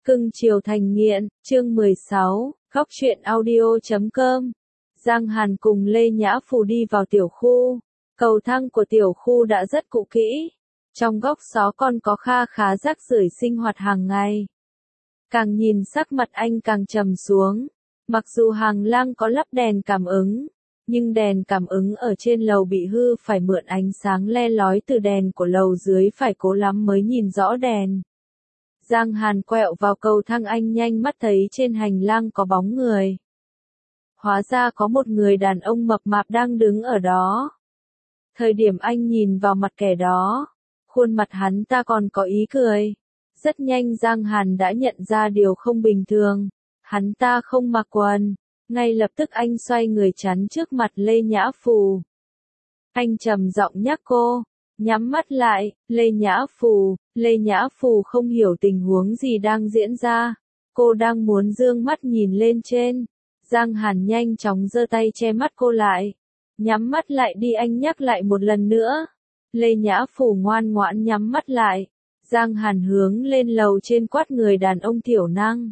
Cưng chiều thành nghiện, chương 16, góc truyện audio.com. Giang Hàn cùng Lê Nhã Phù đi vào tiểu khu. Cầu thang của tiểu khu đã rất cũ kỹ. Trong góc xó còn có kha khá rác rưởi sinh hoạt hàng ngày. Càng nhìn sắc mặt anh càng trầm xuống. Mặc dù hàng lang có lắp đèn cảm ứng, nhưng đèn cảm ứng ở trên lầu bị hư, phải mượn ánh sáng le lói từ đèn của lầu dưới, phải cố lắm mới nhìn rõ đèn. Giang Hàn quẹo vào cầu thang, anh nhanh mắt thấy trên hành lang có bóng người. Hóa ra có một người đàn ông mập mạp đang đứng ở đó. Thời điểm anh nhìn vào mặt kẻ đó, khuôn mặt hắn ta còn có ý cười. Rất nhanh Giang Hàn đã nhận ra điều không bình thường. Hắn ta không mặc quần. Ngay lập tức anh xoay người chắn trước mặt Lê Nhã Phù. Anh trầm giọng nhắc cô, nhắm mắt lại. Lê Nhã Phù không hiểu tình huống gì đang diễn ra. Cô đang muốn dương mắt nhìn lên trên. Giang Hàn nhanh chóng giơ tay che mắt cô lại. Nhắm mắt lại đi, anh nhắc lại một lần nữa. Lê Nhã Phù ngoan ngoãn nhắm mắt lại. Giang Hàn hướng lên lầu trên quát người đàn ông thiểu năng.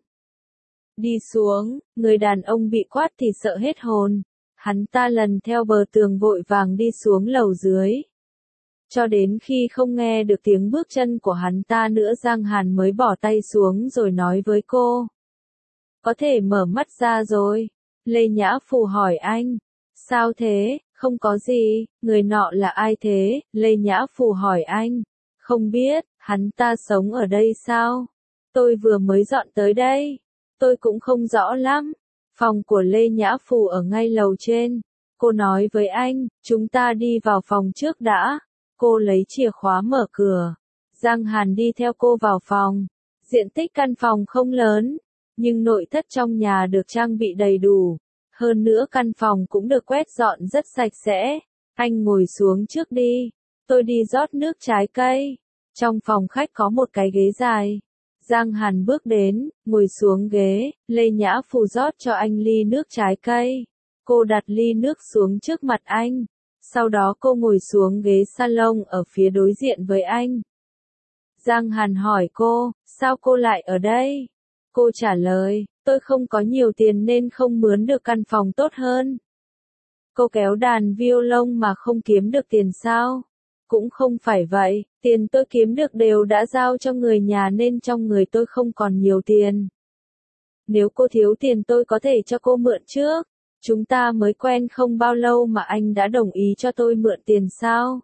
Đi xuống, người đàn ông bị quát thì sợ hết hồn. Hắn ta lần theo bờ tường vội vàng đi xuống lầu dưới. Cho đến khi không nghe được tiếng bước chân của hắn ta nữa, Giang Hàn mới bỏ tay xuống rồi nói với cô. Có thể mở mắt ra rồi. Lê Nhã Phù hỏi anh. Sao thế? Không có gì. Người nọ là ai thế? Lê Nhã Phù hỏi anh. Không biết, hắn ta sống ở đây sao? Tôi vừa mới dọn tới đây. Tôi cũng không rõ lắm. Phòng của Lê Nhã Phù ở ngay lầu trên. Cô nói với anh, chúng ta đi vào phòng trước đã. Cô lấy chìa khóa mở cửa. Giang Hàn đi theo cô vào phòng. Diện tích căn phòng không lớn, nhưng nội thất trong nhà được trang bị đầy đủ. Hơn nữa căn phòng cũng được quét dọn rất sạch sẽ. Anh ngồi xuống trước đi. Tôi đi rót nước trái cây. Trong phòng khách có một cái ghế dài. Giang Hàn bước đến, ngồi xuống ghế. Lê Nhã Phù rót cho anh ly nước trái cây. Cô đặt ly nước xuống trước mặt anh. Sau đó cô ngồi xuống ghế salon ở phía đối diện với anh. Giang Hàn hỏi cô, sao cô lại ở đây? Cô trả lời, tôi không có nhiều tiền nên không mướn được căn phòng tốt hơn. Cô kéo đàn violon mà không kiếm được tiền sao? Cũng không phải vậy, tiền tôi kiếm được đều đã giao cho người nhà nên trong người tôi không còn nhiều tiền. Nếu cô thiếu tiền tôi có thể cho cô mượn trước. Chúng ta mới quen không bao lâu mà anh đã đồng ý cho tôi mượn tiền sao?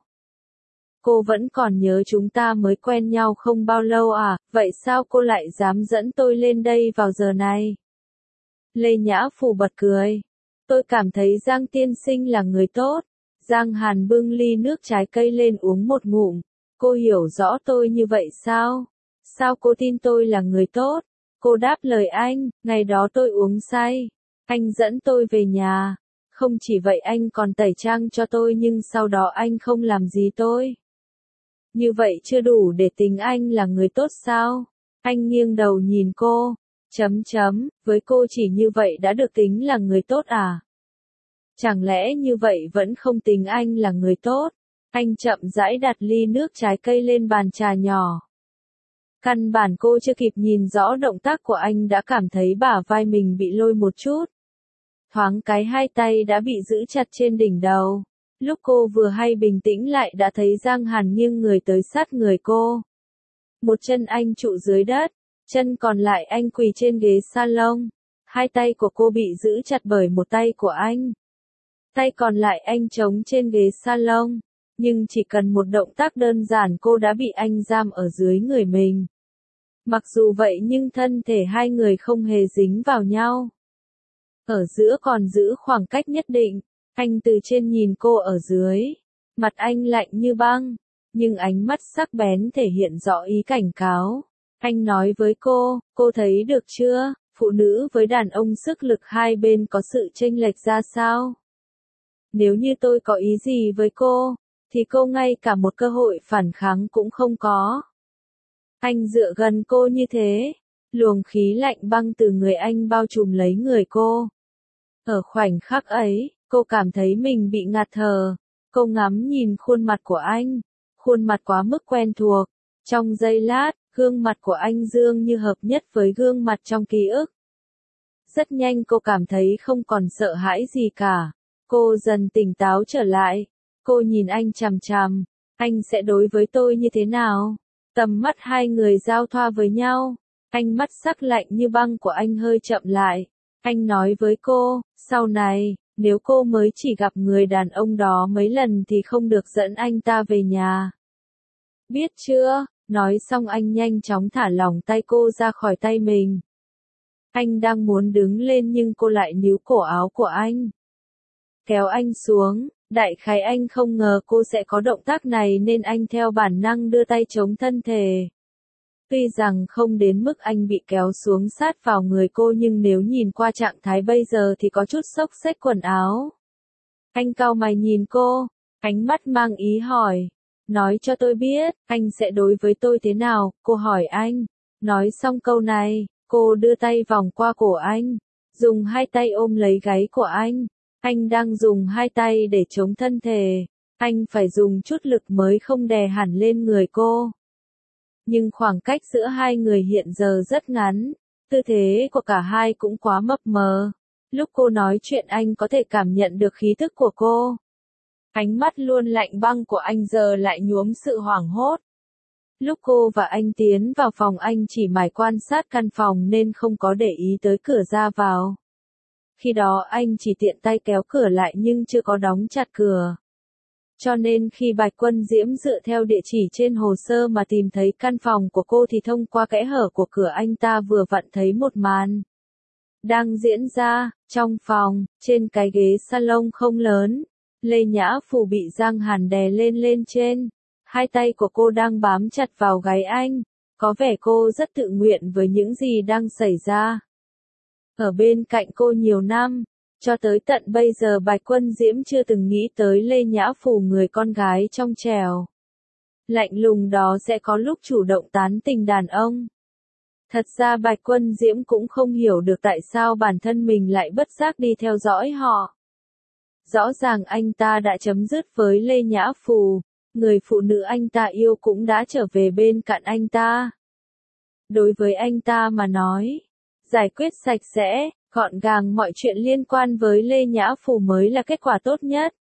Cô vẫn còn nhớ chúng ta mới quen nhau không bao lâu à, vậy sao cô lại dám dẫn tôi lên đây vào giờ này? Lê Nhã Phù bật cười. Tôi cảm thấy Giang tiên sinh là người tốt. Giang Hàn bưng ly nước trái cây lên uống một ngụm. Cô hiểu rõ tôi như vậy sao? Sao cô tin tôi là người tốt? Cô đáp lời anh, ngày đó tôi uống say. Anh dẫn tôi về nhà. Không chỉ vậy anh còn tẩy trang cho tôi, nhưng sau đó anh không làm gì tôi. Như vậy chưa đủ để tính anh là người tốt sao? Anh nghiêng đầu nhìn cô. Với cô chỉ như vậy đã được tính là người tốt à? Chẳng lẽ như vậy vẫn không tính anh là người tốt? Anh chậm rãi đặt ly nước trái cây lên bàn trà nhỏ. Căn bản cô chưa kịp nhìn rõ động tác của anh đã cảm thấy bả vai mình bị lôi một chút. Thoáng cái hai tay đã bị giữ chặt trên đỉnh đầu. Lúc cô vừa hay bình tĩnh lại đã thấy Giang Hàn nghiêng người tới sát người cô. Một chân anh trụ dưới đất, chân còn lại anh quỳ trên ghế salon. Hai tay của cô bị giữ chặt bởi một tay của anh. Tay còn lại anh chống trên ghế salon. Nhưng chỉ cần một động tác đơn giản cô đã bị anh giam ở dưới người mình. Mặc dù vậy nhưng thân thể hai người không hề dính vào nhau. Ở giữa còn giữ khoảng cách nhất định. Anh từ trên nhìn cô ở dưới. Mặt anh lạnh như băng, nhưng ánh mắt sắc bén thể hiện rõ ý cảnh cáo. Anh nói với cô thấy được chưa, phụ nữ với đàn ông sức lực hai bên có sự chênh lệch ra sao? Nếu như tôi có ý gì với cô, thì cô ngay cả một cơ hội phản kháng cũng không có. Anh dựa gần cô như thế, luồng khí lạnh băng từ người anh bao trùm lấy người cô. Ở khoảnh khắc ấy, cô cảm thấy mình bị ngạt thở. Cô ngắm nhìn khuôn mặt của anh, khuôn mặt quá mức quen thuộc. Trong giây lát, Gương mặt của anh dường như hợp nhất với gương mặt trong ký ức. Rất nhanh cô cảm thấy không còn sợ hãi gì cả. Cô dần tỉnh táo trở lại. Cô nhìn anh chằm chằm. Anh sẽ đối với tôi như thế nào? Tầm mắt hai người giao thoa với nhau. Ánh mắt sắc lạnh như băng của anh hơi chậm lại. Anh nói với cô, sau này, nếu cô mới chỉ gặp người đàn ông đó mấy lần thì không được dẫn anh ta về nhà. Biết chưa? Nói xong anh nhanh chóng thả lỏng tay cô ra khỏi tay mình. Anh đang muốn đứng lên nhưng cô lại níu cổ áo của anh. Kéo anh xuống, đại khái anh không ngờ cô sẽ có động tác này nên anh theo bản năng đưa tay chống thân thể. Tuy rằng không đến mức anh bị kéo xuống sát vào người cô nhưng nếu nhìn qua trạng thái bây giờ thì có chút xốc xếch quần áo. Anh cau mày nhìn cô, ánh mắt mang ý hỏi. Nói cho tôi biết, anh sẽ đối với tôi thế nào, cô hỏi anh. Nói xong câu này, cô đưa tay vòng qua cổ anh, dùng hai tay ôm lấy gáy của anh. Anh đang dùng hai tay để chống thân thể, anh phải dùng chút lực mới không đè hẳn lên người cô. Nhưng khoảng cách giữa hai người hiện giờ rất ngắn, tư thế của cả hai cũng quá mập mờ. Lúc cô nói chuyện anh có thể cảm nhận được khí thức của cô. Ánh mắt luôn lạnh băng của anh giờ lại nhuốm sự hoảng hốt. Lúc cô và anh tiến vào phòng anh chỉ mải quan sát căn phòng nên không có để ý tới cửa ra vào. Khi đó anh chỉ tiện tay kéo cửa lại nhưng chưa có đóng chặt cửa. Cho nên khi Bạch Quân Diễm dựa theo địa chỉ trên hồ sơ mà tìm thấy căn phòng của cô thì thông qua kẽ hở của cửa anh ta vừa vặn thấy một màn đang diễn ra, trong phòng, trên cái ghế salon không lớn, Lê Nhã Phù bị Giang Hàn đè lên trên. Hai tay của cô đang bám chặt vào gáy anh, có vẻ cô rất tự nguyện với những gì đang xảy ra. Ở bên cạnh cô nhiều năm, cho tới tận bây giờ Bạch Quân Diễm chưa từng nghĩ tới Lê Nhã Phù người con gái trong trẻo lạnh lùng đó sẽ có lúc chủ động tán tình đàn ông. Thật ra Bạch Quân Diễm cũng không hiểu được tại sao bản thân mình lại bất giác đi theo dõi họ. Rõ ràng anh ta đã chấm dứt với Lê Nhã Phù, người phụ nữ anh ta yêu cũng đã trở về bên cạnh anh ta. Đối với anh ta mà nói, giải quyết sạch sẽ, gọn gàng mọi chuyện liên quan với Lê Nhã Phù mới là kết quả tốt nhất.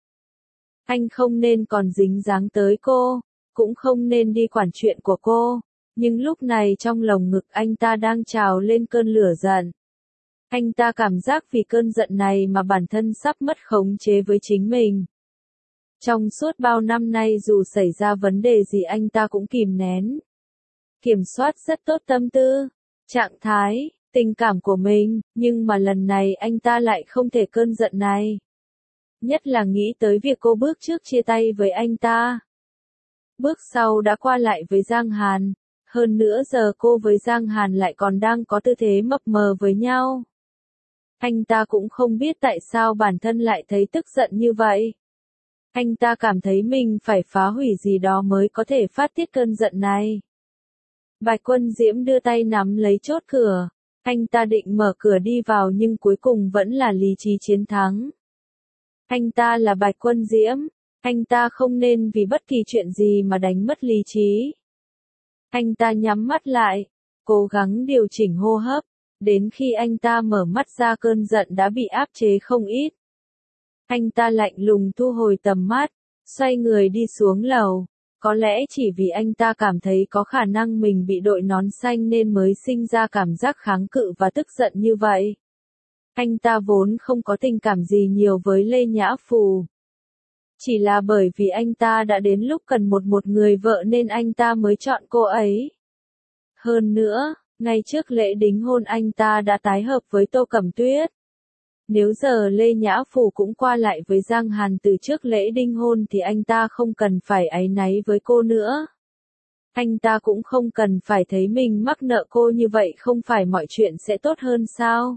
Anh không nên còn dính dáng tới cô, cũng không nên đi quản chuyện của cô, nhưng lúc này trong lồng ngực anh ta đang trào lên cơn lửa giận. Anh ta cảm giác vì cơn giận này mà bản thân sắp mất khống chế với chính mình. Trong suốt bao năm nay dù xảy ra vấn đề gì anh ta cũng kìm nén, kiểm soát rất tốt tâm tư, trạng thái, tình cảm của mình, nhưng mà lần này anh ta lại không thể cơn giận này. Nhất là nghĩ tới việc cô bước trước chia tay với anh ta. Bước sau đã qua lại với Giang Hàn, hơn nữa giờ cô với Giang Hàn lại còn đang có tư thế mập mờ với nhau. Anh ta cũng không biết tại sao bản thân lại thấy tức giận như vậy. Anh ta cảm thấy mình phải phá hủy gì đó mới có thể phát tiết cơn giận này. Bạch Quân Diễm đưa tay nắm lấy chốt cửa. Anh ta định mở cửa đi vào nhưng cuối cùng vẫn là lý trí chiến thắng. Anh ta là Bạch Quân Diễm. Anh ta không nên vì bất kỳ chuyện gì mà đánh mất lý trí. Anh ta nhắm mắt lại, cố gắng điều chỉnh hô hấp. Đến khi anh ta mở mắt ra cơn giận đã bị áp chế không ít. Anh ta lạnh lùng thu hồi tầm mắt, xoay người đi xuống lầu. Có lẽ chỉ vì anh ta cảm thấy có khả năng mình bị đội nón xanh nên mới sinh ra cảm giác kháng cự và tức giận như vậy. Anh ta vốn không có tình cảm gì nhiều với Lê Nhã Phù. Chỉ là bởi vì anh ta đã đến lúc cần một người vợ nên anh ta mới chọn cô ấy. Hơn nữa, ngay trước lễ đính hôn anh ta đã tái hợp với Tô Cẩm Tuyết. Nếu giờ Lê Nhã Phù cũng qua lại với Giang Hàn từ trước lễ đính hôn thì anh ta không cần phải áy náy với cô nữa. Anh ta cũng không cần phải thấy mình mắc nợ cô như vậy, không phải mọi chuyện sẽ tốt hơn sao?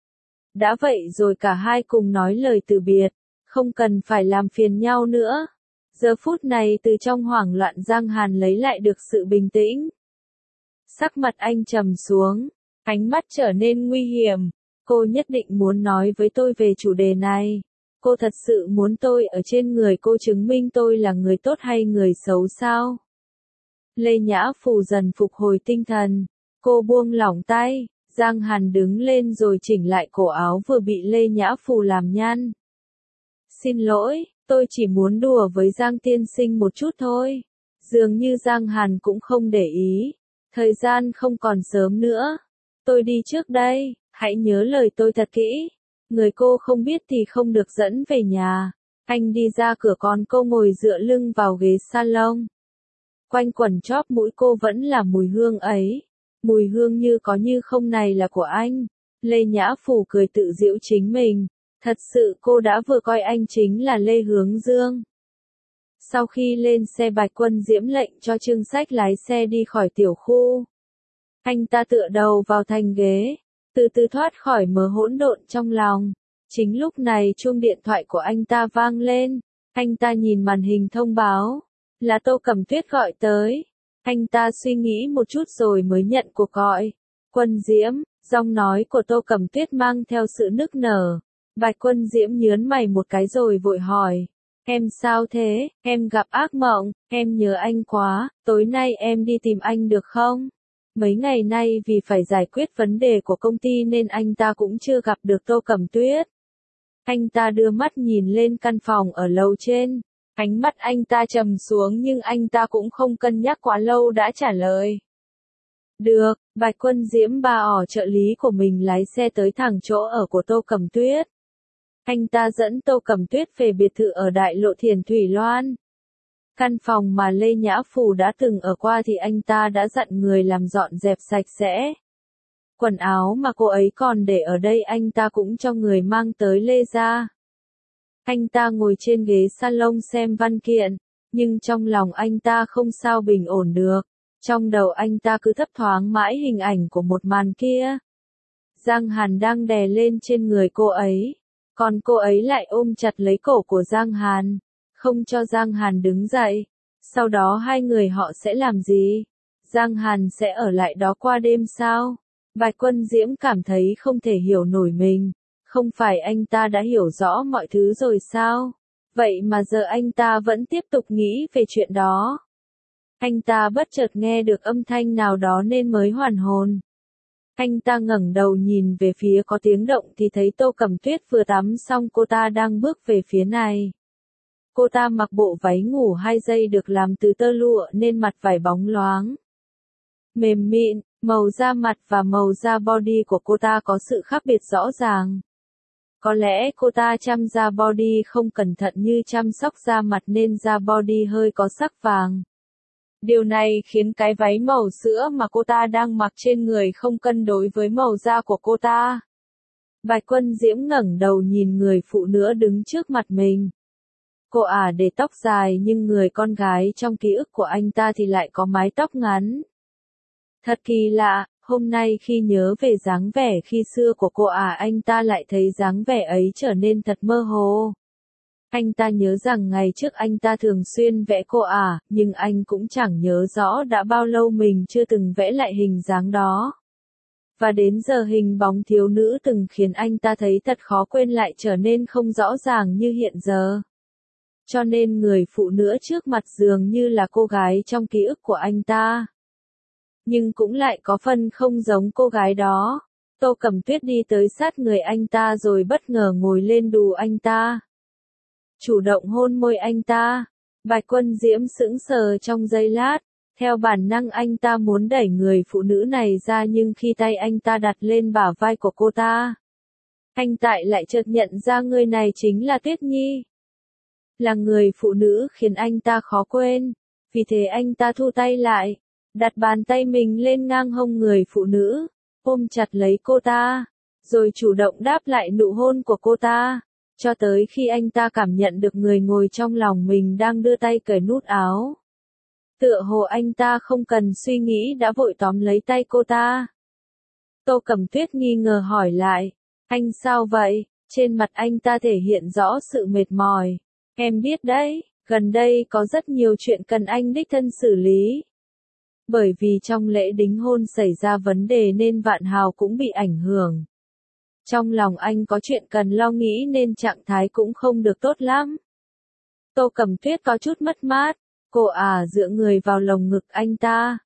Đã vậy rồi cả hai cùng nói lời từ biệt, không cần phải làm phiền nhau nữa. Giờ phút này từ trong hoảng loạn Giang Hàn lấy lại được sự bình tĩnh. Sắc mặt anh trầm xuống, ánh mắt trở nên nguy hiểm. Cô nhất định muốn nói với tôi về chủ đề này. Cô thật sự muốn tôi ở trên người cô chứng minh tôi là người tốt hay người xấu sao? Lê Nhã Phù dần phục hồi tinh thần. Cô buông lỏng tay, Giang Hàn đứng lên rồi chỉnh lại cổ áo vừa bị Lê Nhã Phù làm nhăn. Xin lỗi, tôi chỉ muốn đùa với Giang tiên sinh một chút thôi. Dường như Giang Hàn cũng không để ý. Thời gian không còn sớm nữa. Tôi đi trước đây, hãy nhớ lời tôi thật kỹ. Người cô không biết thì không được dẫn về nhà. Anh đi ra cửa còn cô ngồi dựa lưng vào ghế salon. Quanh quẩn chóp mũi cô vẫn là mùi hương ấy. Mùi hương như có như không này là của anh. Lê Nhã Phù cười tự giễu chính mình. Thật sự cô đã vừa coi anh chính là Lê Hướng Dương. Sau khi lên xe Bạch Quân Diễm lệnh cho Trương Sách lái xe đi khỏi tiểu khu. Anh ta tựa đầu vào thành ghế, từ từ thoát khỏi mớ hỗn độn trong lòng. Chính lúc này chuông điện thoại của anh ta vang lên. Anh ta nhìn màn hình thông báo. Là Tô Cẩm Tuyết gọi tới. Anh ta suy nghĩ một chút rồi mới nhận cuộc gọi. Quân Diễm, giọng nói của Tô Cẩm Tuyết mang theo sự nức nở. Bạch Quân Diễm nhớn mày một cái rồi vội hỏi. Em sao thế, em gặp ác mộng, em nhớ anh quá, tối nay em đi tìm anh được không? Mấy ngày nay vì phải giải quyết vấn đề của công ty nên anh ta cũng chưa gặp được Tô Cẩm Tuyết. Anh ta đưa mắt nhìn lên căn phòng ở lầu trên. Ánh mắt anh ta trầm xuống nhưng anh ta cũng không cân nhắc quá lâu đã trả lời. Được, Bạch Quân Diễm bà ỏ trợ lý của mình lái xe tới thẳng chỗ ở của Tô Cẩm Tuyết. Anh ta dẫn Tô Cẩm Tuyết về biệt thự ở đại lộ Thiền Thủy Loan. Căn phòng mà Lê Nhã Phù đã từng ở qua thì anh ta đã dặn người làm dọn dẹp sạch sẽ. Quần áo mà cô ấy còn để ở đây anh ta cũng cho người mang tới Lê ra. Anh ta ngồi trên ghế salon xem văn kiện, nhưng trong lòng anh ta không sao bình ổn được. Trong đầu anh ta cứ thấp thoáng mãi hình ảnh của một màn kia. Giang Hàn đang đè lên trên người cô ấy, còn cô ấy lại ôm chặt lấy cổ của Giang Hàn, không cho Giang Hàn đứng dậy. Sau đó hai người họ sẽ làm gì? Giang Hàn sẽ ở lại đó qua đêm sao? Bạch Quân Diễm cảm thấy không thể hiểu nổi mình. Không phải anh ta đã hiểu rõ mọi thứ rồi sao? Vậy mà giờ anh ta vẫn tiếp tục nghĩ về chuyện đó. Anh ta bất chợt nghe được âm thanh nào đó nên mới hoàn hồn. Anh ta ngẩng đầu nhìn về phía có tiếng động thì thấy Tô Cẩm Tuyết vừa tắm xong cô ta đang bước về phía này. Cô ta mặc bộ váy ngủ 2 giây được làm từ tơ lụa nên mặt vải bóng loáng. Mềm mịn, màu da mặt và màu da body của cô ta có sự khác biệt rõ ràng. Có lẽ cô ta chăm da body không cẩn thận như chăm sóc da mặt nên da body hơi có sắc vàng. Điều này khiến cái váy màu sữa mà cô ta đang mặc trên người không cân đối với màu da của cô ta. Bạch Quân Diễm ngẩng đầu nhìn người phụ nữ đứng trước mặt mình. Cô để tóc dài nhưng người con gái trong ký ức của anh ta thì lại có mái tóc ngắn. Thật kỳ lạ, hôm nay khi nhớ về dáng vẻ khi xưa của cô anh ta lại thấy dáng vẻ ấy trở nên thật mơ hồ. Anh ta nhớ rằng ngày trước anh ta thường xuyên vẽ cô nhưng anh cũng chẳng nhớ rõ đã bao lâu mình chưa từng vẽ lại hình dáng đó. Và đến giờ hình bóng thiếu nữ từng khiến anh ta thấy thật khó quên lại trở nên không rõ ràng như hiện giờ. Cho nên người phụ nữ trước mặt dường như là cô gái trong ký ức của anh ta. Nhưng cũng lại có phần không giống cô gái đó. Tô Cẩm Tuyết đi tới sát người anh ta rồi bất ngờ ngồi lên đùi anh ta. Chủ động hôn môi anh ta. Bạch Quân Diễm sững sờ trong giây lát. Theo bản năng anh ta muốn đẩy người phụ nữ này ra nhưng khi tay anh ta đặt lên bả vai của cô ta, anh lại chợt nhận ra người này chính là Tuyết Nhi. Là người phụ nữ khiến anh ta khó quên. Vì thế anh ta thu tay lại, đặt bàn tay mình lên ngang hông người phụ nữ, ôm chặt lấy cô ta, rồi chủ động đáp lại nụ hôn của cô ta. Cho tới khi anh ta cảm nhận được người ngồi trong lòng mình đang đưa tay cởi nút áo. Tựa hồ anh ta không cần suy nghĩ đã vội tóm lấy tay cô ta. Tô Cẩm Tuyết nghi ngờ hỏi lại, anh sao vậy? Trên mặt anh ta thể hiện rõ sự mệt mỏi. Em biết đấy, gần đây có rất nhiều chuyện cần anh đích thân xử lý. Bởi vì trong lễ đính hôn xảy ra vấn đề nên Vạn Hào cũng bị ảnh hưởng. Trong lòng anh có chuyện cần lo nghĩ nên trạng thái cũng không được tốt lắm. Tô Cẩm Tuyết có chút mất mát, Cô dựa người vào lồng ngực anh ta.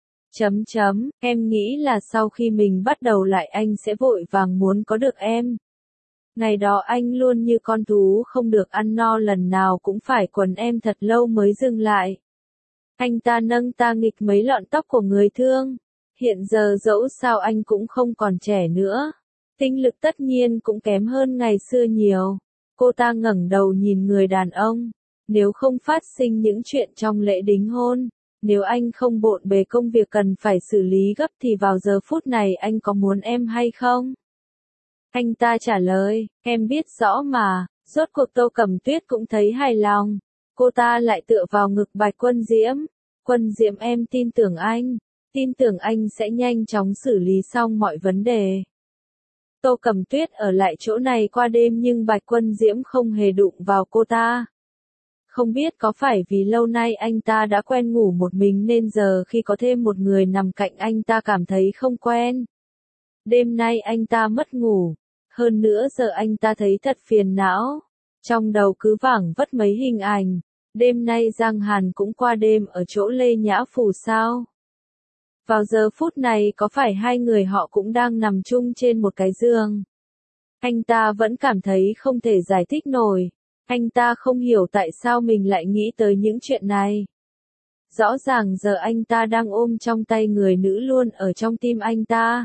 Em nghĩ là sau khi mình bắt đầu lại anh sẽ vội vàng muốn có được em. Ngày đó anh luôn như con thú không được ăn no, lần nào cũng phải quấn em thật lâu mới dừng lại. Anh ta nâng ta nghịch mấy lọn tóc của người thương. Hiện giờ dẫu sao anh cũng không còn trẻ nữa. Tinh lực tất nhiên cũng kém hơn ngày xưa nhiều. Cô ta ngẩng đầu nhìn người đàn ông. Nếu không phát sinh những chuyện trong lễ đính hôn, nếu anh không bộn bề công việc cần phải xử lý gấp thì vào giờ phút này anh có muốn em hay không? Anh ta trả lời, em biết rõ mà. Rốt cuộc Tô Cẩm Tuyết cũng thấy hài lòng. Cô ta lại tựa vào ngực Bạch Quân Diễm. Quân Diễm, em tin tưởng anh. Tin tưởng anh sẽ nhanh chóng xử lý xong mọi vấn đề. Tô Cẩm Tuyết ở lại chỗ này qua đêm nhưng Bạch Quân Diễm không hề đụng vào cô ta. Không biết có phải vì lâu nay anh ta đã quen ngủ một mình nên giờ khi có thêm một người nằm cạnh anh ta cảm thấy không quen. Đêm nay anh ta mất ngủ. Hơn nữa giờ anh ta thấy thật phiền não. Trong đầu cứ vảng vất mấy hình ảnh. Đêm nay Giang Hàn cũng qua đêm ở chỗ Lê Nhã Phù sao? Vào giờ phút này có phải hai người họ cũng đang nằm chung trên một cái giường? Anh ta vẫn cảm thấy không thể giải thích nổi. Anh ta không hiểu tại sao mình lại nghĩ tới những chuyện này. Rõ ràng giờ anh ta đang ôm trong tay người nữ luôn ở trong tim anh ta.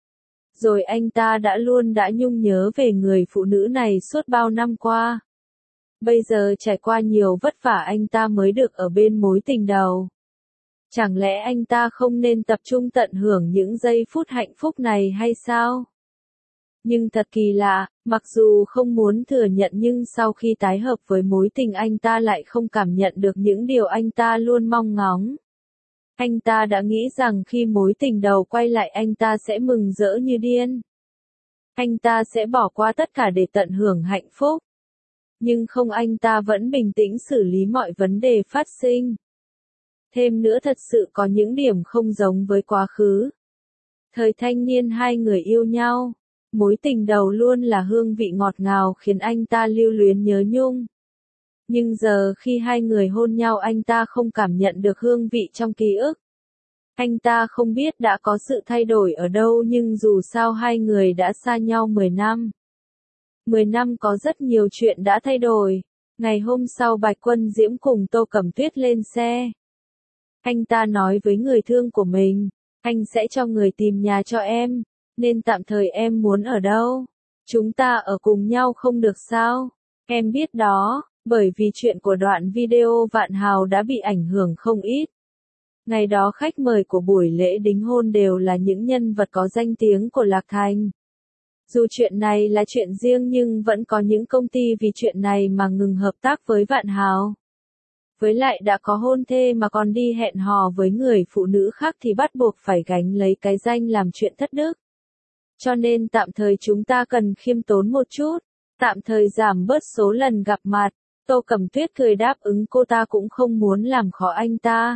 Rồi anh ta đã nhung nhớ về người phụ nữ này suốt bao năm qua. Bây giờ trải qua nhiều vất vả anh ta mới được ở bên mối tình đầu. Chẳng lẽ anh ta không nên tập trung tận hưởng những giây phút hạnh phúc này hay sao? Nhưng thật kỳ lạ, mặc dù không muốn thừa nhận nhưng sau khi tái hợp với mối tình anh ta lại không cảm nhận được những điều anh ta luôn mong ngóng. Anh ta đã nghĩ rằng khi mối tình đầu quay lại anh ta sẽ mừng rỡ như điên. Anh ta sẽ bỏ qua tất cả để tận hưởng hạnh phúc. Nhưng không, anh ta vẫn bình tĩnh xử lý mọi vấn đề phát sinh. Thêm nữa thật sự có những điểm không giống với quá khứ. Thời thanh niên hai người yêu nhau. Mối tình đầu luôn là hương vị ngọt ngào khiến anh ta lưu luyến nhớ nhung. Nhưng giờ khi hai người hôn nhau anh ta không cảm nhận được hương vị trong ký ức. Anh ta không biết đã có sự thay đổi ở đâu nhưng dù sao hai người đã xa nhau 10 năm. 10 năm có rất nhiều chuyện đã thay đổi. Ngày hôm sau Bạch Quân Diễm cùng Tô Cẩm Tuyết lên xe. Anh ta nói với người thương của mình, anh sẽ cho người tìm nhà cho em, nên tạm thời em muốn ở đâu? Chúng ta ở cùng nhau không được sao? Em biết đó, bởi vì chuyện của đoạn video Vạn Hào đã bị ảnh hưởng không ít. Ngày đó khách mời của buổi lễ đính hôn đều là những nhân vật có danh tiếng của Lạc Thành. Dù chuyện này là chuyện riêng nhưng vẫn có những công ty vì chuyện này mà ngừng hợp tác với Vạn Hào. Với lại đã có hôn thê mà còn đi hẹn hò với người phụ nữ khác thì bắt buộc phải gánh lấy cái danh làm chuyện thất đức. Cho nên tạm thời chúng ta cần khiêm tốn một chút, tạm thời giảm bớt số lần gặp mặt. Tô Cẩm Tuyết cười đáp ứng, cô ta cũng không muốn làm khó anh ta.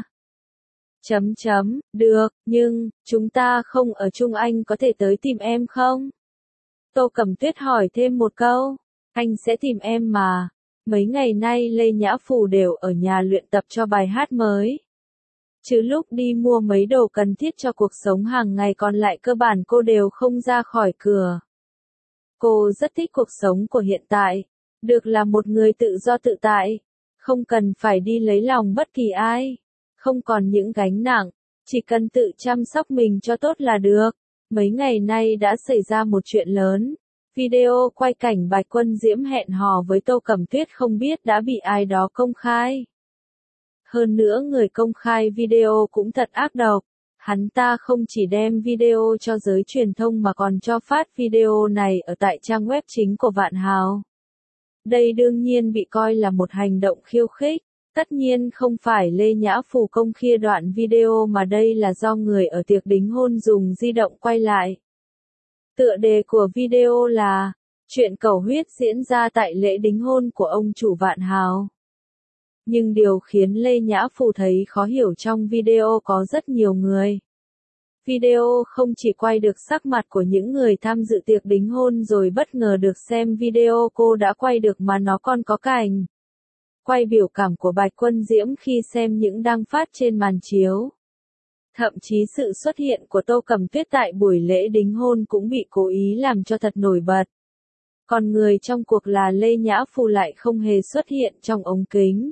Được, nhưng, chúng ta không ở chung, anh có thể tới tìm em không? Tô Cẩm Tuyết hỏi thêm một câu. Anh sẽ tìm em mà. Mấy ngày nay Lê Nhã Phù đều ở nhà luyện tập cho bài hát mới. Chứ lúc đi mua mấy đồ cần thiết cho cuộc sống hàng ngày còn lại cơ bản cô đều không ra khỏi cửa. Cô rất thích cuộc sống của hiện tại. Được là một người tự do tự tại. Không cần phải đi lấy lòng bất kỳ ai. Không còn những gánh nặng. Chỉ cần tự chăm sóc mình cho tốt là được. Mấy ngày nay đã xảy ra một chuyện lớn. Video quay cảnh Bạch Quân Diễm hẹn hò với Tô Cẩm Tuyết không biết đã bị ai đó công khai. Hơn nữa người công khai video cũng thật ác độc. Hắn ta không chỉ đem video cho giới truyền thông mà còn cho phát video này ở tại trang web chính của Vạn Hào. Đây đương nhiên bị coi là một hành động khiêu khích. Tất nhiên không phải Lê Nhã Phù công khai đoạn video mà đây là do người ở tiệc đính hôn dùng di động quay lại. Tựa đề của video là chuyện cầu huyết diễn ra tại lễ đính hôn của ông chủ Vạn Hào. Nhưng điều khiến Lê Nhã Phù thấy khó hiểu trong video có rất nhiều người. Video không chỉ quay được sắc mặt của những người tham dự tiệc đính hôn rồi bất ngờ được xem video cô đã quay được mà nó còn có cảnh quay biểu cảm của Bạch Quân Diễm khi xem những đăng phát trên màn chiếu. Thậm chí sự xuất hiện của Tô Cẩm Tuyết tại buổi lễ đính hôn cũng bị cố ý làm cho thật nổi bật. Còn người trong cuộc là Lê Nhã Phù lại không hề xuất hiện trong ống kính.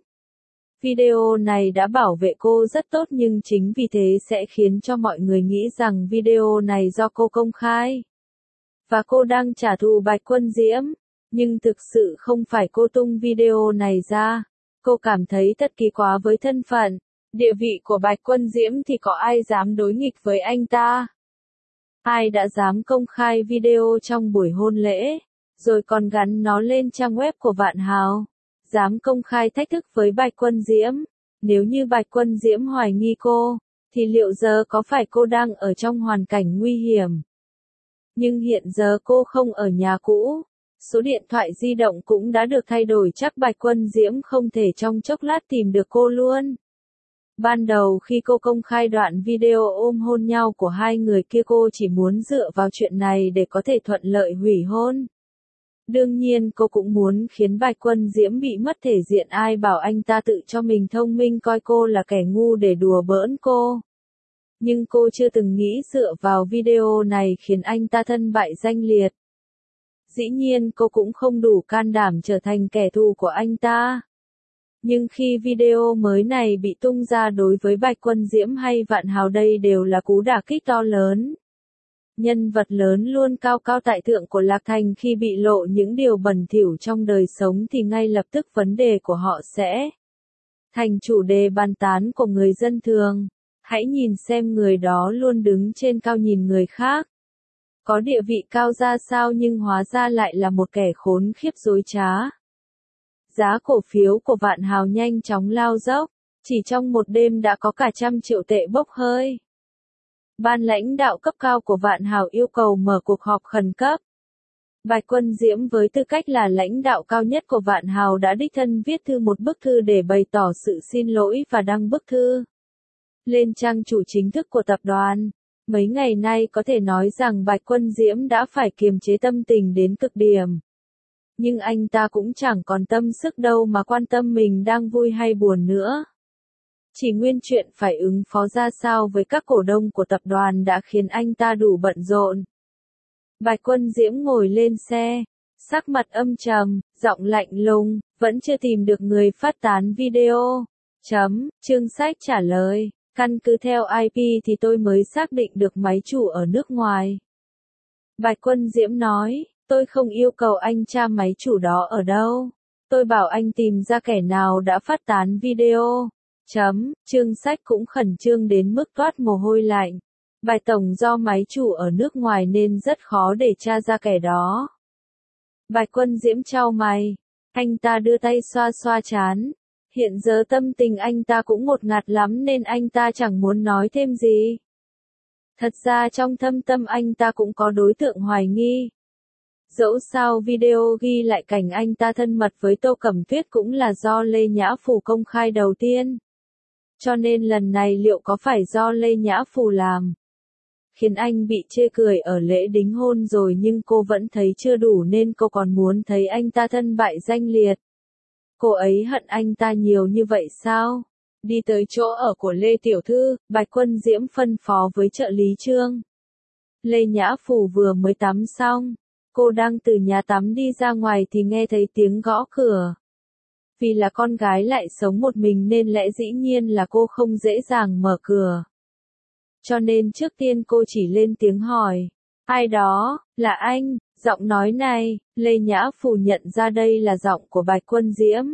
Video này đã bảo vệ cô rất tốt nhưng chính vì thế sẽ khiến cho mọi người nghĩ rằng video này do cô công khai. Và cô đang trả thù Bạch Quân Diễm. Nhưng thực sự không phải cô tung video này ra. Cô cảm thấy thật kỳ quá với thân phận, địa vị của Bạch Quân Diễm thì có ai dám đối nghịch với anh ta. Ai đã dám công khai video trong buổi hôn lễ, rồi còn gắn nó lên trang web của Vạn Hào. Dám công khai thách thức với Bạch Quân Diễm. Nếu như Bạch Quân Diễm hoài nghi cô, thì liệu giờ có phải cô đang ở trong hoàn cảnh nguy hiểm? Nhưng hiện giờ cô không ở nhà cũ. Số điện thoại di động cũng đã được thay đổi, chắc Bạch Quân Diễm không thể trong chốc lát tìm được cô luôn. Ban đầu khi cô công khai đoạn video ôm hôn nhau của hai người kia, cô chỉ muốn dựa vào chuyện này để có thể thuận lợi hủy hôn. Đương nhiên cô cũng muốn khiến Bạch Quân Diễm bị mất thể diện, ai bảo anh ta tự cho mình thông minh coi cô là kẻ ngu để đùa bỡn cô. Nhưng cô chưa từng nghĩ dựa vào video này khiến anh ta thân bại danh liệt. Dĩ nhiên cô cũng không đủ can đảm trở thành kẻ thù của anh ta. Nhưng khi video mới này bị tung ra, đối với Bạch Quân Diễm hay Vạn Hào đây đều là cú đả kích to lớn. Nhân vật lớn luôn cao cao tại thượng của Lạc Thành khi bị lộ những điều bẩn thỉu trong đời sống thì ngay lập tức vấn đề của họ sẽ thành chủ đề bàn tán của người dân thường. Hãy nhìn xem, người đó luôn đứng trên cao nhìn người khác. Có địa vị cao ra sao nhưng hóa ra lại là một kẻ khốn khiếp dối trá. Giá cổ phiếu của Vạn Hào nhanh chóng lao dốc, chỉ trong một đêm đã có cả 100 triệu tệ bốc hơi. Ban lãnh đạo cấp cao của Vạn Hào yêu cầu mở cuộc họp khẩn cấp. Bạch Quân Diễm với tư cách là lãnh đạo cao nhất của Vạn Hào đã đích thân viết một bức thư để bày tỏ sự xin lỗi và đăng bức thư lên trang chủ chính thức của tập đoàn. Mấy ngày nay có thể nói rằng Bạch Quân Diễm đã phải kiềm chế tâm tình đến cực điểm. Nhưng anh ta cũng chẳng còn tâm sức đâu mà quan tâm mình đang vui hay buồn nữa. Chỉ nguyên chuyện phải ứng phó ra sao với các cổ đông của tập đoàn đã khiến anh ta đủ bận rộn. Bạch Quân Diễm ngồi lên xe, sắc mặt âm trầm, giọng lạnh lùng, vẫn chưa tìm được người phát tán video. Chương sách trả lời. Căn cứ theo IP thì tôi mới xác định được máy chủ ở nước ngoài. Bạch Quân Diễm nói, tôi không yêu cầu anh tra máy chủ đó ở đâu. Tôi bảo anh tìm ra kẻ nào đã phát tán video. Chương sách cũng khẩn trương đến mức toát mồ hôi lạnh. Bài tổng do máy chủ ở nước ngoài nên rất khó để tra ra kẻ đó. Bạch Quân Diễm chau mày. Anh ta đưa tay xoa xoa trán. Hiện giờ tâm tình anh ta cũng ngột ngạt lắm nên anh ta chẳng muốn nói thêm gì. Thật ra trong thâm tâm anh ta cũng có đối tượng hoài nghi. Dẫu sao video ghi lại cảnh anh ta thân mật với Tô Cẩm Tuyết cũng là do Lê Nhã Phù công khai đầu tiên. Cho nên lần này liệu có phải do Lê Nhã Phù làm? Khiến anh bị chê cười ở lễ đính hôn rồi nhưng cô vẫn thấy chưa đủ nên cô còn muốn thấy anh ta thân bại danh liệt. Cô ấy hận anh ta nhiều như vậy sao? Đi tới chỗ ở của Lê Tiểu Thư, Bạch Quân Diễm phân phó với trợ lý Trương. Lê Nhã Phù vừa mới tắm xong. Cô đang từ nhà tắm đi ra ngoài thì nghe thấy tiếng gõ cửa. Vì là con gái lại sống một mình nên lẽ dĩ nhiên là cô không dễ dàng mở cửa. Cho nên trước tiên cô chỉ lên tiếng hỏi. Ai đó, là anh, giọng nói này, Lê Nhã Phù nhận ra đây là giọng của Bạch Quân Diễm.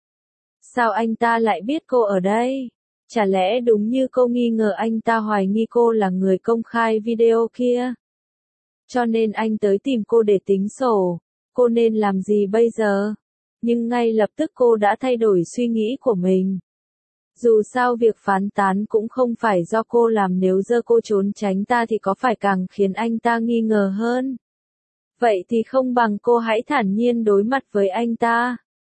Sao anh ta lại biết cô ở đây? Chả lẽ đúng như cô nghi ngờ anh ta hoài nghi cô là người công khai video kia? Cho nên anh tới tìm cô để tính sổ. Cô nên làm gì bây giờ? Nhưng ngay lập tức cô đã thay đổi suy nghĩ của mình. Dù sao việc phán tán cũng không phải do cô làm, nếu giờ cô trốn tránh ta thì có phải càng khiến anh ta nghi ngờ hơn. Vậy thì không bằng cô hãy thản nhiên đối mặt với anh ta.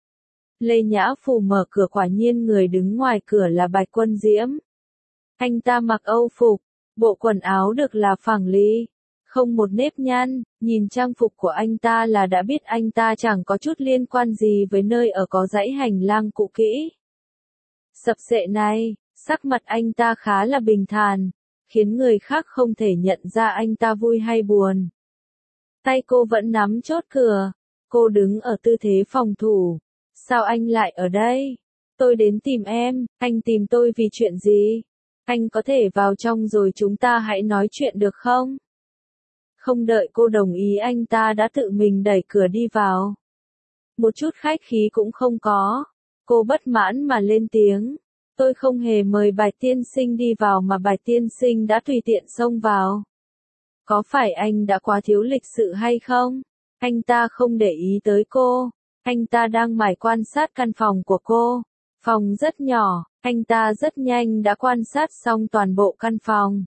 Lê Nhã Phù mở cửa, quả nhiên người đứng ngoài cửa là Bạch Quân Diễm. Anh ta mặc Âu phục, bộ quần áo được là phẳng lì. không một nếp nhăn, nhìn trang phục của anh ta là đã biết anh ta chẳng có chút liên quan gì với nơi ở có dãy hành lang cũ kỹ. Sập sệ này, sắc mặt anh ta khá là bình thản, khiến người khác không thể nhận ra anh ta vui hay buồn. Tay cô vẫn nắm chốt cửa, cô đứng ở tư thế phòng thủ. Sao anh lại ở đây? Tôi đến tìm em, anh tìm tôi vì chuyện gì? Anh có thể vào trong rồi chúng ta hãy nói chuyện được không? Không đợi cô đồng ý anh ta đã tự mình đẩy cửa đi vào. Một chút khách khí cũng không có. Cô bất mãn mà lên tiếng. Tôi không hề mời Bạch tiên sinh đi vào mà Bạch tiên sinh đã tùy tiện xông vào. Có phải anh đã quá thiếu lịch sự hay không? Anh ta không để ý tới cô. Anh ta đang mải quan sát căn phòng của cô. Phòng rất nhỏ, anh ta rất nhanh đã quan sát xong toàn bộ căn phòng.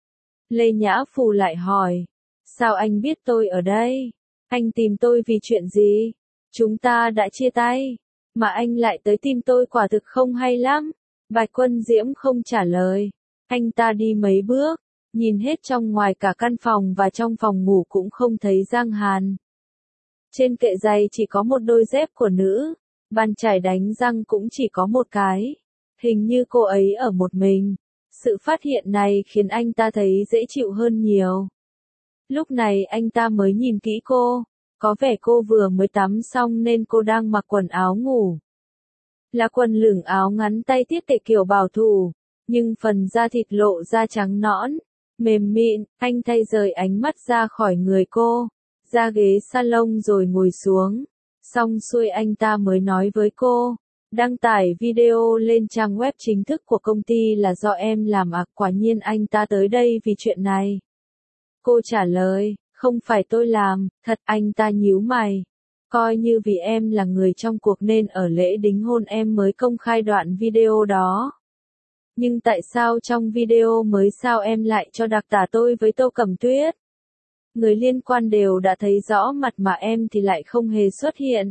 Lê Nhã Phù lại hỏi. Sao anh biết tôi ở đây? Anh tìm tôi vì chuyện gì? Chúng ta đã chia tay. Mà anh lại tới tìm tôi quả thực không hay lắm. Bạch Quân Diễm không trả lời. Anh ta đi mấy bước, nhìn hết trong ngoài cả căn phòng và trong phòng ngủ cũng không thấy Giang Hàn. Trên kệ giày chỉ có một đôi dép của nữ, bàn chải đánh răng cũng chỉ có một cái. Hình như cô ấy ở một mình. Sự phát hiện này khiến anh ta thấy dễ chịu hơn nhiều. Lúc này anh ta mới nhìn kỹ cô, có vẻ cô vừa mới tắm xong nên cô đang mặc quần áo ngủ. Là quần lửng áo ngắn tay tiết tệ kiểu bảo thủ, nhưng phần da thịt lộ da trắng nõn, mềm mịn. Anh thay rời ánh mắt ra khỏi người cô, ra ghế salon rồi ngồi xuống. Xong xuôi anh ta mới nói với cô, đăng tải video lên trang web chính thức của công ty là do em làm à? Quả nhiên anh ta tới đây vì chuyện này. Cô trả lời, không phải tôi làm, thật. Anh ta nhíu mày. Coi như vì em là người trong cuộc nên ở lễ đính hôn em mới công khai đoạn video đó. Nhưng tại sao trong video mới sao em lại cho đặc tả tôi với Tô Cẩm Tuyết? Người liên quan đều đã thấy rõ mặt mà em thì lại không hề xuất hiện.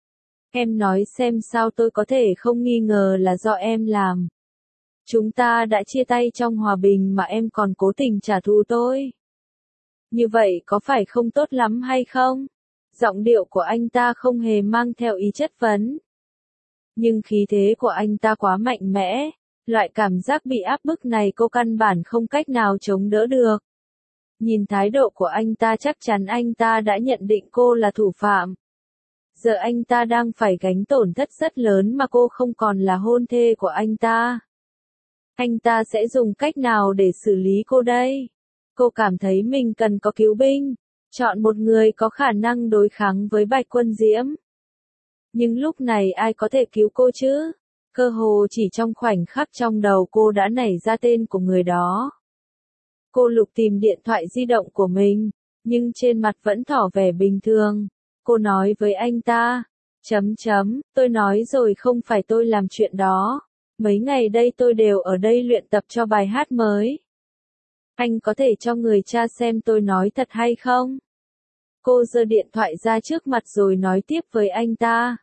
Em nói xem sao tôi có thể không nghi ngờ là do em làm. Chúng ta đã chia tay trong hòa bình mà em còn cố tình trả thù tôi. Như vậy có phải không tốt lắm hay không? Giọng điệu của anh ta không hề mang theo ý chất vấn. Nhưng khí thế của anh ta quá mạnh mẽ, loại cảm giác bị áp bức này cô căn bản không cách nào chống đỡ được. Nhìn thái độ của anh ta chắc chắn anh ta đã nhận định cô là thủ phạm. Giờ anh ta đang phải gánh tổn thất rất lớn mà cô không còn là hôn thê của anh ta. Anh ta sẽ dùng cách nào để xử lý cô đây? Cô cảm thấy mình cần có cứu binh, chọn một người có khả năng đối kháng với Bạch Quân Diễm. Nhưng lúc này ai có thể cứu cô chứ? Cơ hồ chỉ trong khoảnh khắc trong đầu cô đã nảy ra tên của người đó. Cô lục tìm điện thoại di động của mình, nhưng trên mặt vẫn tỏ vẻ bình thường. Cô nói với anh ta, tôi nói rồi không phải tôi làm chuyện đó. Mấy ngày đây tôi đều ở đây luyện tập cho bài hát mới. Anh có thể cho người cha xem tôi nói thật hay không? Cô giơ điện thoại ra trước mặt rồi nói tiếp với anh ta.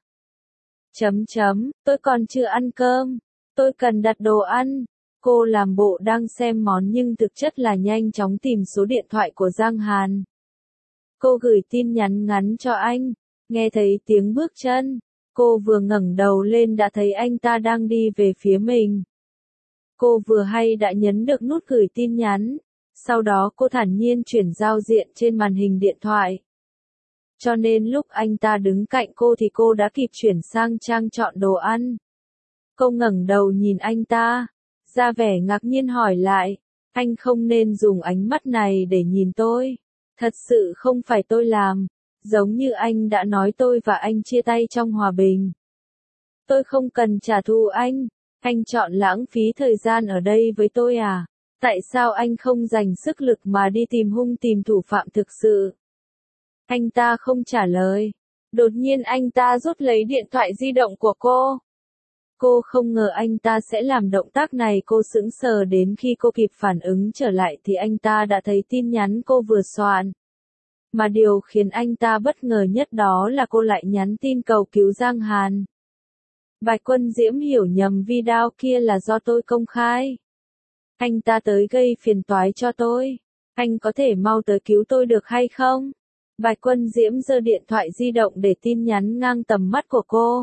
Tôi còn chưa ăn cơm. Tôi cần đặt đồ ăn. Cô làm bộ đang xem món nhưng thực chất là nhanh chóng tìm số điện thoại của Giang Hàn. Cô gửi tin nhắn ngắn cho anh. Nghe thấy tiếng bước chân. Cô vừa ngẩng đầu lên đã thấy anh ta đang đi về phía mình. Cô vừa hay đã nhấn được nút gửi tin nhắn. Sau đó cô thản nhiên chuyển giao diện trên màn hình điện thoại. Cho nên lúc anh ta đứng cạnh cô thì cô đã kịp chuyển sang trang chọn đồ ăn. Cô ngẩng đầu nhìn anh ta, ra vẻ ngạc nhiên hỏi lại, anh không nên dùng ánh mắt này để nhìn tôi. Thật sự không phải tôi làm, giống như anh đã nói tôi và anh chia tay trong hòa bình. Tôi không cần trả thù anh chọn lãng phí thời gian ở đây với tôi à? Tại sao anh không dành sức lực mà đi tìm thủ phạm thực sự? Anh ta không trả lời. Đột nhiên anh ta rút lấy điện thoại di động của cô. Cô không ngờ anh ta sẽ làm động tác này. Cô sững sờ đến khi cô kịp phản ứng trở lại thì anh ta đã thấy tin nhắn cô vừa soạn. Mà điều khiến anh ta bất ngờ nhất đó là cô lại nhắn tin cầu cứu Giang Hàn. Bạch Quân Diễm hiểu nhầm video kia là do tôi công khai. Anh ta tới gây phiền toái cho tôi. Anh có thể mau tới cứu tôi được hay không? Bạch Quân Diễm giơ điện thoại di động để tin nhắn ngang tầm mắt của cô.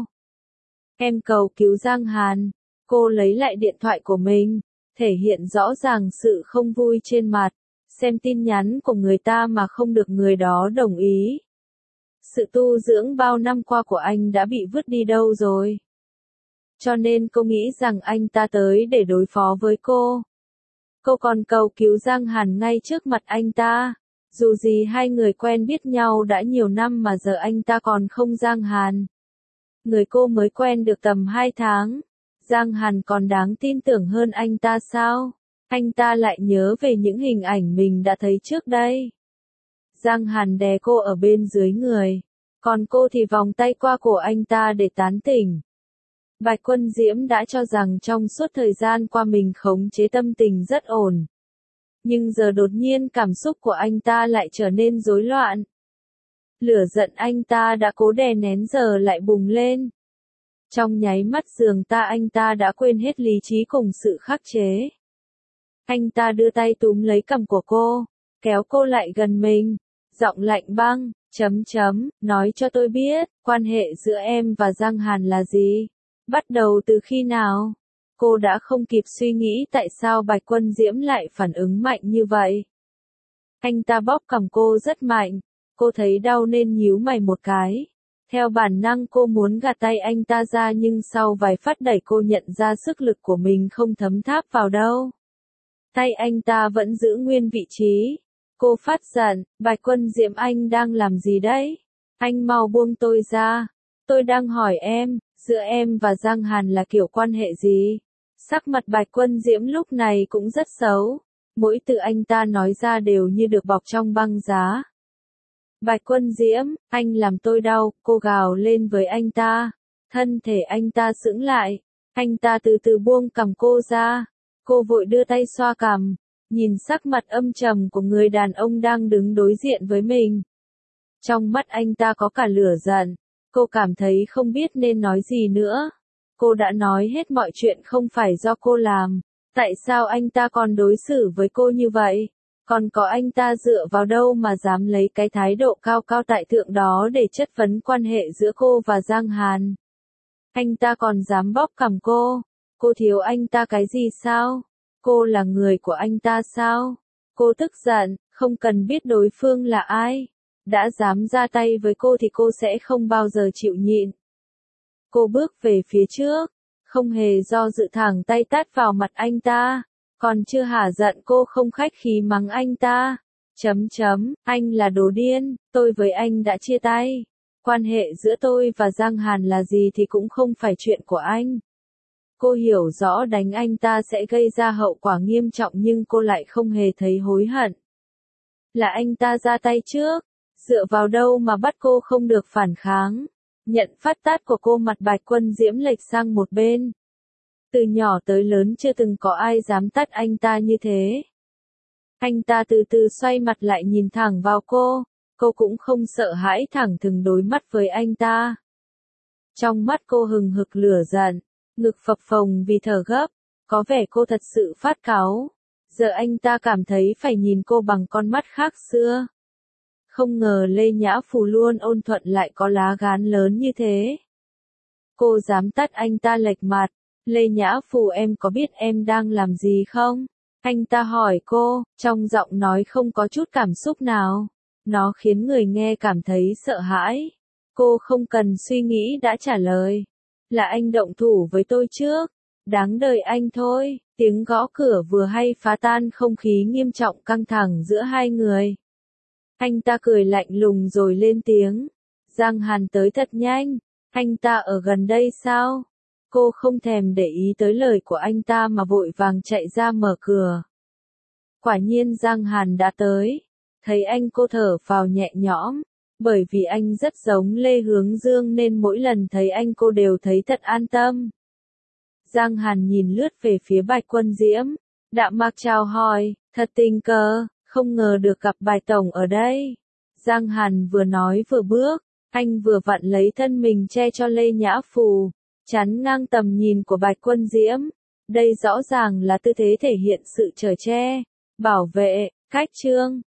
Em cầu cứu Giang Hàn. Cô lấy lại điện thoại của mình, thể hiện rõ ràng sự không vui trên mặt. Xem tin nhắn của người ta mà không được người đó đồng ý. Sự tu dưỡng bao năm qua của anh đã bị vứt đi đâu rồi? Cho nên cô nghĩ rằng anh ta tới để đối phó với cô. Cô còn cầu cứu Giang Hàn ngay trước mặt anh ta. Dù gì hai người quen biết nhau đã nhiều năm mà giờ anh ta còn không Giang Hàn. Người cô mới quen được tầm 2 tháng. Giang Hàn còn đáng tin tưởng hơn anh ta sao? Anh ta lại nhớ về những hình ảnh mình đã thấy trước đây. Giang Hàn đè cô ở bên dưới người. Còn cô thì vòng tay qua cổ anh ta để tán tỉnh. Bạch Quân Diễm đã cho rằng trong suốt thời gian qua mình khống chế tâm tình rất ổn. Nhưng giờ đột nhiên cảm xúc của anh ta lại trở nên rối loạn. Lửa giận anh ta đã cố đè nén giờ lại bùng lên. Trong nháy mắt anh ta đã quên hết lý trí cùng sự khắc chế. Anh ta đưa tay túm lấy cằm của cô, kéo cô lại gần mình, giọng lạnh băng, nói cho tôi biết, quan hệ giữa em và Giang Hàn là gì? Bắt đầu từ khi nào? Cô đã không kịp suy nghĩ tại sao Bạch Quân Diễm lại phản ứng mạnh như vậy. Anh ta bóp cằm cô rất mạnh, cô thấy đau nên nhíu mày một cái. Theo bản năng cô muốn gạt tay anh ta ra nhưng sau vài phát đẩy cô nhận ra sức lực của mình không thấm tháp vào đâu. Tay anh ta vẫn giữ nguyên vị trí. Cô phát giận, Bạch Quân Diễm anh đang làm gì đấy? Anh mau buông tôi ra. Tôi đang hỏi em, giữa em và Giang Hàn là kiểu quan hệ gì? Sắc mặt Bạch Quân Diễm lúc này cũng rất xấu. Mỗi từ anh ta nói ra đều như được bọc trong băng giá. Bạch Quân Diễm, anh làm tôi đau, cô gào lên với anh ta. Thân thể anh ta sững lại. Anh ta từ từ buông cằm cô ra. Cô vội đưa tay xoa cằm, nhìn sắc mặt âm trầm của người đàn ông đang đứng đối diện với mình. Trong mắt anh ta có cả lửa giận. Cô cảm thấy không biết nên nói gì nữa. Cô đã nói hết mọi chuyện không phải do cô làm. Tại sao anh ta còn đối xử với cô như vậy? Còn có anh ta dựa vào đâu mà dám lấy cái thái độ cao cao tại thượng đó để chất vấn quan hệ giữa cô và Giang Hàn? Anh ta còn dám bóp cằm cô. Cô thiếu anh ta cái gì sao? Cô là người của anh ta sao? Cô tức giận, không cần biết đối phương là ai. Đã dám ra tay với cô thì cô sẽ không bao giờ chịu nhịn. Cô bước về phía trước, không hề do dự thẳng tay tát vào mặt anh ta. Còn chưa hả giận cô không khách khí mắng anh ta. Anh là đồ điên, tôi với anh đã chia tay. Quan hệ giữa tôi và Giang Hàn là gì thì cũng không phải chuyện của anh. Cô hiểu rõ đánh anh ta sẽ gây ra hậu quả nghiêm trọng nhưng cô lại không hề thấy hối hận. Là anh ta ra tay trước, dựa vào đâu mà bắt cô không được phản kháng. Nhận phát tát của cô mặt Bạch Quân Diễm lệch sang một bên. Từ nhỏ tới lớn chưa từng có ai dám tát anh ta như thế. Anh ta từ từ xoay mặt lại nhìn thẳng vào cô cũng không sợ hãi thẳng thừng đối mắt với anh ta. Trong mắt cô hừng hực lửa giận, ngực phập phồng vì thở gấp, có vẻ cô thật sự phát cáu. Giờ anh ta cảm thấy phải nhìn cô bằng con mắt khác xưa. Không ngờ Lê Nhã Phù luôn ôn thuận lại có lá gan lớn như thế. Cô dám tát anh ta lệch mặt. Lê Nhã Phù em có biết em đang làm gì không? Anh ta hỏi cô, trong giọng nói không có chút cảm xúc nào. Nó khiến người nghe cảm thấy sợ hãi. Cô không cần suy nghĩ đã trả lời. Là anh động thủ với tôi trước. Đáng đời anh thôi. Tiếng gõ cửa vừa hay phá tan không khí nghiêm trọng căng thẳng giữa hai người. Anh ta cười lạnh lùng rồi lên tiếng. Giang Hàn tới thật nhanh. Anh ta ở gần đây sao? Cô không thèm để ý tới lời của anh ta mà vội vàng chạy ra mở cửa. Quả nhiên Giang Hàn đã tới. Thấy anh cô thở phào nhẹ nhõm. Bởi vì anh rất giống Lê Hướng Dương nên mỗi lần thấy anh cô đều thấy thật an tâm. Giang Hàn nhìn lướt về phía Bạch Quân Diễm. Đạm mạc chào hỏi, thật tình cờ, không ngờ được gặp Bạch Tổng ở đây. Giang Hàn vừa nói vừa bước, anh vừa vặn lấy thân mình che cho Lê Nhã Phù, chắn ngang tầm nhìn của Bạch Quân Diễm. Đây rõ ràng là tư thế thể hiện sự chở che, bảo vệ. Khách trương.